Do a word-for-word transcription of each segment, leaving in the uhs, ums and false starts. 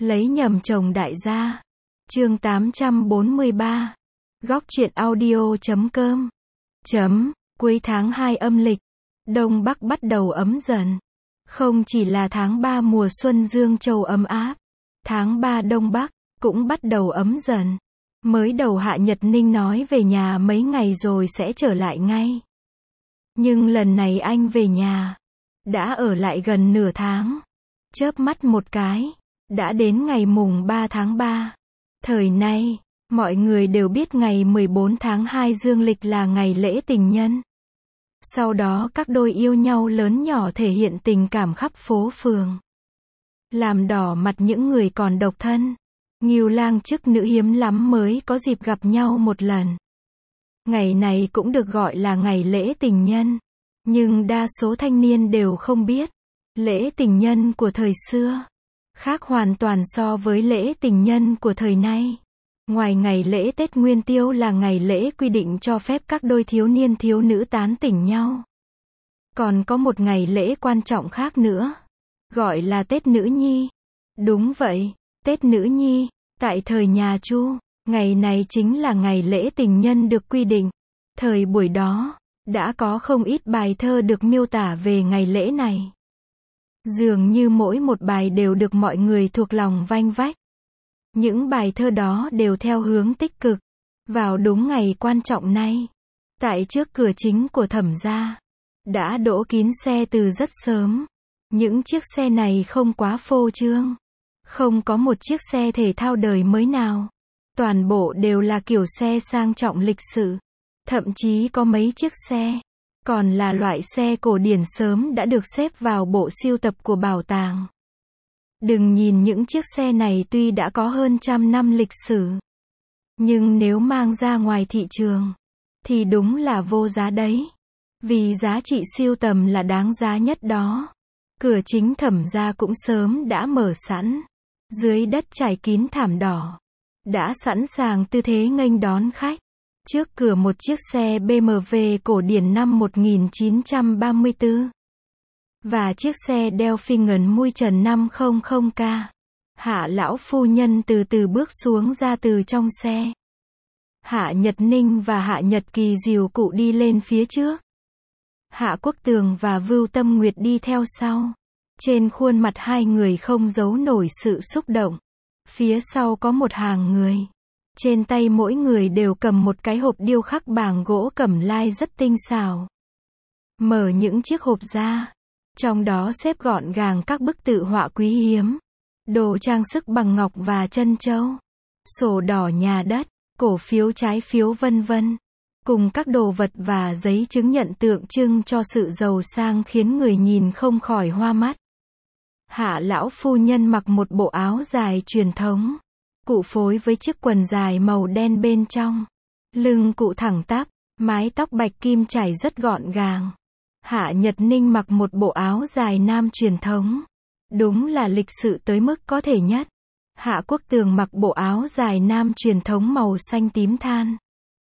Lấy nhầm chồng đại gia. Chương tám trăm bốn mươi ba. Góc truyện audio chấm com. Chấm, cuối tháng hai âm lịch, Đông Bắc bắt đầu ấm dần. Không chỉ là tháng ba mùa xuân Dương Châu ấm áp, tháng ba Đông Bắc cũng bắt đầu ấm dần. Mới đầu Hạ Nhật Ninh nói về nhà mấy ngày rồi sẽ trở lại ngay. Nhưng lần này anh về nhà, đã ở lại gần nửa tháng. Chớp mắt một cái, đã đến ngày mùng ba tháng ba. Thời nay, mọi người đều biết ngày mười bốn tháng hai dương lịch là ngày lễ tình nhân. Sau đó các đôi yêu nhau lớn nhỏ thể hiện tình cảm khắp phố phường, làm đỏ mặt những người còn độc thân. Ngưu lang chức nữ hiếm lắm mới có dịp gặp nhau một lần. Ngày này cũng được gọi là ngày lễ tình nhân. Nhưng đa số thanh niên đều không biết, lễ tình nhân của thời xưa khác hoàn toàn so với lễ tình nhân của thời nay. Ngoài ngày lễ Tết Nguyên Tiêu là ngày lễ quy định cho phép các đôi thiếu niên thiếu nữ tán tỉnh nhau, còn có một ngày lễ quan trọng khác nữa, gọi là Tết Nữ Nhi. Đúng vậy, Tết Nữ Nhi. Tại thời nhà Chu, ngày này chính là ngày lễ tình nhân được quy định. Thời buổi đó, đã có không ít bài thơ được miêu tả về ngày lễ này. Dường như mỗi một bài đều được mọi người thuộc lòng vanh vách. Những bài thơ đó đều theo hướng tích cực. Vào đúng ngày quan trọng này, tại trước cửa chính của Thẩm gia, đã đỗ kín xe từ rất sớm. Những chiếc xe này không quá phô trương. Không có một chiếc xe thể thao đời mới nào. Toàn bộ đều là kiểu xe sang trọng lịch sự. Thậm chí có mấy chiếc xe còn là loại xe cổ điển sớm đã được xếp vào bộ sưu tập của bảo tàng. Đừng nhìn những chiếc xe này tuy đã có hơn trăm năm lịch sử, nhưng nếu mang ra ngoài thị trường, thì đúng là vô giá đấy. Vì giá trị sưu tầm là đáng giá nhất đó. Cửa chính Thẩm gia cũng sớm đã mở sẵn. Dưới đất trải kín thảm đỏ, đã sẵn sàng tư thế nghênh đón khách. Trước cửa một chiếc xe bê em vê cổ điển năm một nghìn chín trăm ba mươi tư. Và chiếc xe Delphinium mui trần năm trăm K. Hạ lão phu nhân từ từ bước xuống ra từ trong xe. Hạ Nhật Ninh và Hạ Nhật Kỳ dìu cụ đi lên phía trước. Hạ Quốc Tường và Vưu Tâm Nguyệt đi theo sau. Trên khuôn mặt hai người không giấu nổi sự xúc động. Phía sau có một hàng người. Trên tay mỗi người đều cầm một cái hộp điêu khắc bằng gỗ cẩm lai rất tinh xảo. Mở những chiếc hộp ra, trong đó xếp gọn gàng các bức tự họa quý hiếm, đồ trang sức bằng ngọc và trân châu, sổ đỏ nhà đất, cổ phiếu trái phiếu vân vân, cùng các đồ vật và giấy chứng nhận tượng trưng cho sự giàu sang khiến người nhìn không khỏi hoa mắt. Hạ lão phu nhân mặc một bộ áo dài truyền thống, cụ phối với chiếc quần dài màu đen bên trong. Lưng cụ thẳng tắp, mái tóc bạch kim chải rất gọn gàng. Hạ Nhật Ninh mặc một bộ áo dài nam truyền thống. Đúng là lịch sự tới mức có thể nhất. Hạ Quốc Tường mặc bộ áo dài nam truyền thống màu xanh tím than.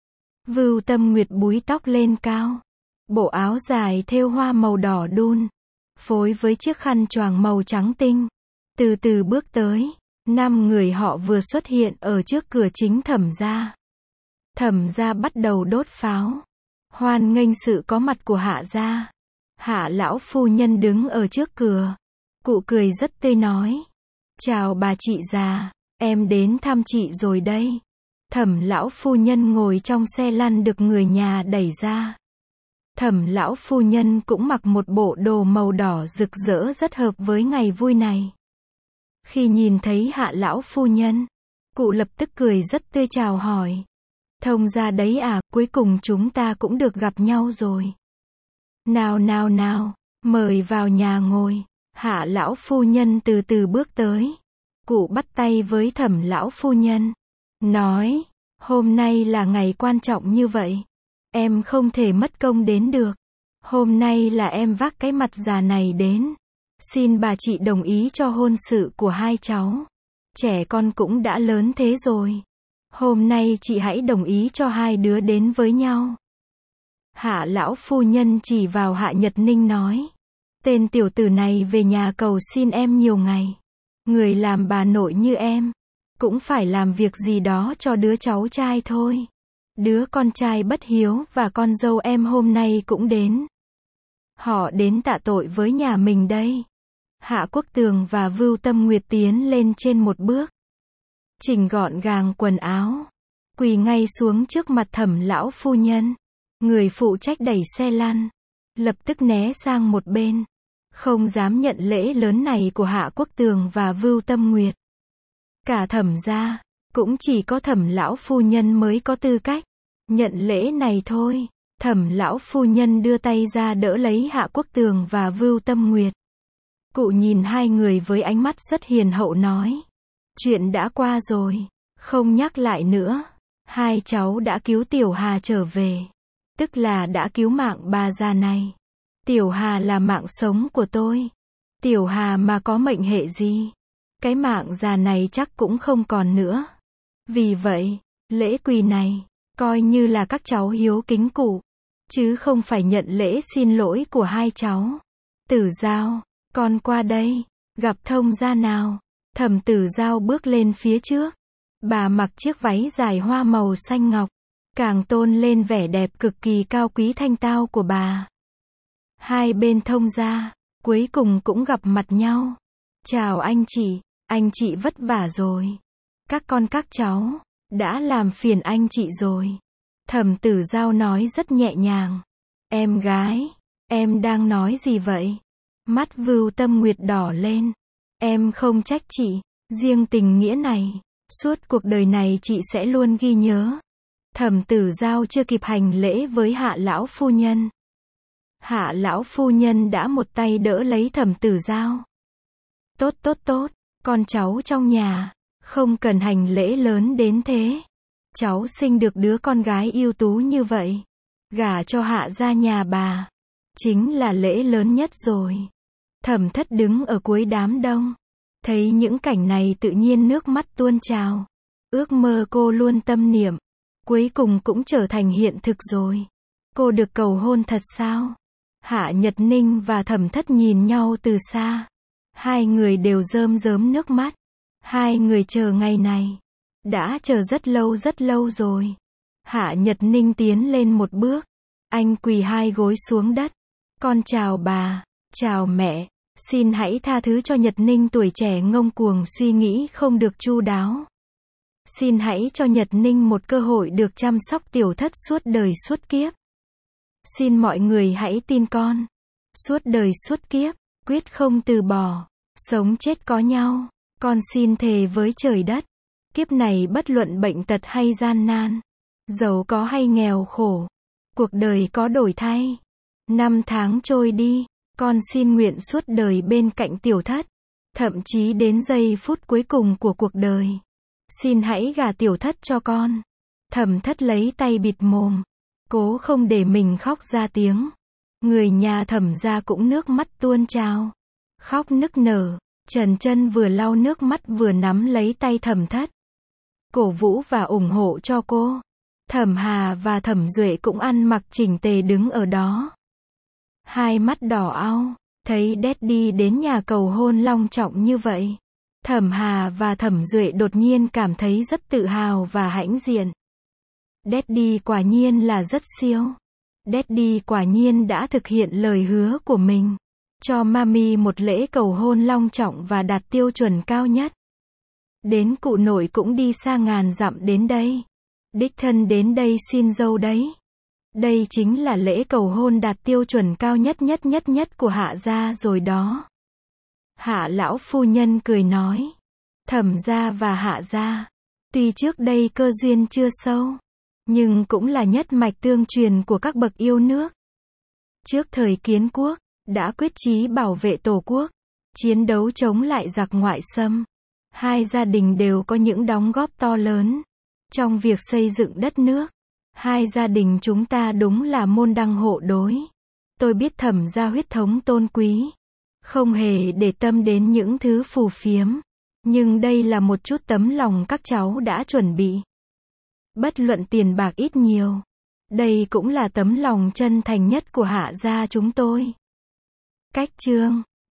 Vưu Tâm Nguyệt búi tóc lên cao. Bộ áo dài thêu hoa màu đỏ đun, phối với chiếc khăn choàng màu trắng tinh. Từ từ bước tới. Năm người họ vừa xuất hiện ở trước cửa chính Thẩm gia. Thẩm gia bắt đầu đốt pháo, hoan nghênh sự có mặt của Hạ gia. Hạ lão phu nhân đứng ở trước cửa. Cụ cười rất tươi nói: "Chào bà chị già, em đến thăm chị rồi đây." Thẩm lão phu nhân ngồi trong xe lăn được người nhà đẩy ra. Thẩm lão phu nhân cũng mặc một bộ đồ màu đỏ rực rỡ rất hợp với ngày vui này. Khi nhìn thấy Hạ lão phu nhân, cụ lập tức cười rất tươi chào hỏi: "Thông gia đấy à, cuối cùng chúng ta cũng được gặp nhau rồi. Nào nào nào, mời vào nhà ngồi." Hạ lão phu nhân từ từ bước tới. Cụ bắt tay với Thẩm lão phu nhân, nói: "Hôm nay là ngày quan trọng như vậy, em không thể mất công đến được. Hôm nay là em vác cái mặt già này đến. Xin bà chị đồng ý cho hôn sự của hai cháu. Trẻ con cũng đã lớn thế rồi. Hôm nay chị hãy đồng ý cho hai đứa đến với nhau." Hạ lão phu nhân chỉ vào Hạ Nhật Ninh nói: "Tên tiểu tử này về nhà cầu xin em nhiều ngày. Người làm bà nội như em, cũng phải làm việc gì đó cho đứa cháu trai thôi. Đứa con trai bất hiếu và con dâu em hôm nay cũng đến. Họ đến tạ tội với nhà mình đây. Hạ Quốc Tường và Vưu Tâm Nguyệt tiến lên trên một bước. Chỉnh gọn gàng quần áo. Quỳ ngay xuống trước mặt Thẩm lão phu nhân. Người phụ trách đẩy xe lăn. Lập tức né sang một bên. Không dám nhận lễ lớn này của Hạ Quốc Tường và Vưu Tâm Nguyệt. Cả Thẩm gia, cũng chỉ có Thẩm lão phu nhân mới có tư cách nhận lễ này thôi. Thẩm lão phu nhân đưa tay ra đỡ lấy Hạ Quốc Tường và Vưu Tâm Nguyệt. Cụ nhìn hai người với ánh mắt rất hiền hậu nói. Chuyện đã qua rồi, không nhắc lại nữa. Hai cháu đã cứu Tiểu Hà trở về. Tức là đã cứu mạng bà già này. Tiểu Hà là mạng sống của tôi. Tiểu Hà mà có mệnh hệ gì, cái mạng già này chắc cũng không còn nữa. Vì vậy, lễ quỳ này, coi như là các cháu hiếu kính cụ, chứ không phải nhận lễ xin lỗi của hai cháu. Tử Giao, con qua đây, gặp thông gia nào. Thẩm Tử Giao bước lên phía trước. Bà mặc chiếc váy dài hoa màu xanh ngọc, càng tôn lên vẻ đẹp cực kỳ cao quý thanh tao của bà. Hai bên thông gia, cuối cùng cũng gặp mặt nhau. Chào anh chị, anh chị vất vả rồi. Các con các cháu, đã làm phiền anh chị rồi. Thẩm Tử Giao nói rất nhẹ nhàng. Em gái, em đang nói gì vậy? Mắt Vưu Tâm Nguyệt đỏ lên. Em không trách chị, riêng tình nghĩa này, suốt cuộc đời này chị sẽ luôn ghi nhớ. Thẩm Tử Giao chưa kịp hành lễ với Hạ lão phu nhân. Hạ lão phu nhân đã một tay đỡ lấy Thẩm Tử Giao. Tốt tốt tốt, con cháu trong nhà, không cần hành lễ lớn đến thế. Cháu sinh được đứa con gái ưu tú như vậy, gả cho Hạ gia nhà bà, chính là lễ lớn nhất rồi. Thẩm Thất đứng ở cuối đám đông, thấy những cảnh này tự nhiên nước mắt tuôn trào. Ước mơ cô luôn tâm niệm, cuối cùng cũng trở thành hiện thực rồi. Cô được cầu hôn thật sao? Hạ Nhật Ninh và Thẩm Thất nhìn nhau từ xa. Hai người đều rơm rớm nước mắt. Hai người chờ ngày này, đã chờ rất lâu rất lâu rồi. Hạ Nhật Ninh tiến lên một bước. Anh quỳ hai gối xuống đất. Con chào bà, chào mẹ. Xin hãy tha thứ cho Nhật Ninh tuổi trẻ ngông cuồng suy nghĩ không được chu đáo. Xin hãy cho Nhật Ninh một cơ hội được chăm sóc Tiểu Thất suốt đời suốt kiếp. Xin mọi người hãy tin con. Suốt đời suốt kiếp, quyết không từ bỏ. Sống chết có nhau. Con xin thề với trời đất. Kiếp này bất luận bệnh tật hay gian nan, giàu có hay nghèo khổ, cuộc đời có đổi thay, năm tháng trôi đi, con xin nguyện suốt đời bên cạnh Tiểu Thất. Thậm chí đến giây phút cuối cùng của cuộc đời. Xin hãy gả Tiểu Thất cho con. Thẩm Thất lấy tay bịt mồm, cố không để mình khóc ra tiếng. Người nhà Thẩm gia cũng nước mắt tuôn trào, khóc nức nở. Trần Chân vừa lau nước mắt vừa nắm lấy tay Thẩm Thất, cổ vũ và ủng hộ cho cô. Thẩm Hà và Thẩm Duệ cũng ăn mặc chỉnh tề đứng ở đó. Hai mắt đỏ au, thấy Daddy đến nhà cầu hôn long trọng như vậy. Thẩm Hà và Thẩm Duệ đột nhiên cảm thấy rất tự hào và hãnh diện. Daddy quả nhiên là rất siêu. Daddy quả nhiên đã thực hiện lời hứa của mình. Cho Mami một lễ cầu hôn long trọng và đạt tiêu chuẩn cao nhất. Đến cụ nội cũng đi xa ngàn dặm đến đây. Đích thân đến đây xin dâu đấy. Đây chính là lễ cầu hôn đạt tiêu chuẩn cao nhất nhất nhất nhất của Hạ gia rồi đó. Hạ lão phu nhân cười nói. Thẩm gia và Hạ gia, tuy trước đây cơ duyên chưa sâu, nhưng cũng là nhất mạch tương truyền của các bậc yêu nước. Trước thời kiến quốc, đã quyết chí bảo vệ tổ quốc, chiến đấu chống lại giặc ngoại xâm. Hai gia đình đều có những đóng góp to lớn trong việc xây dựng đất nước. Hai gia đình chúng ta đúng là môn đăng hộ đối. Tôi biết Thẩm gia huyết thống tôn quý, không hề để tâm đến những thứ phù phiếm, nhưng đây là một chút tấm lòng các cháu đã chuẩn bị. Bất luận tiền bạc ít nhiều, đây cũng là tấm lòng chân thành nhất của Hạ gia chúng tôi. Cách chương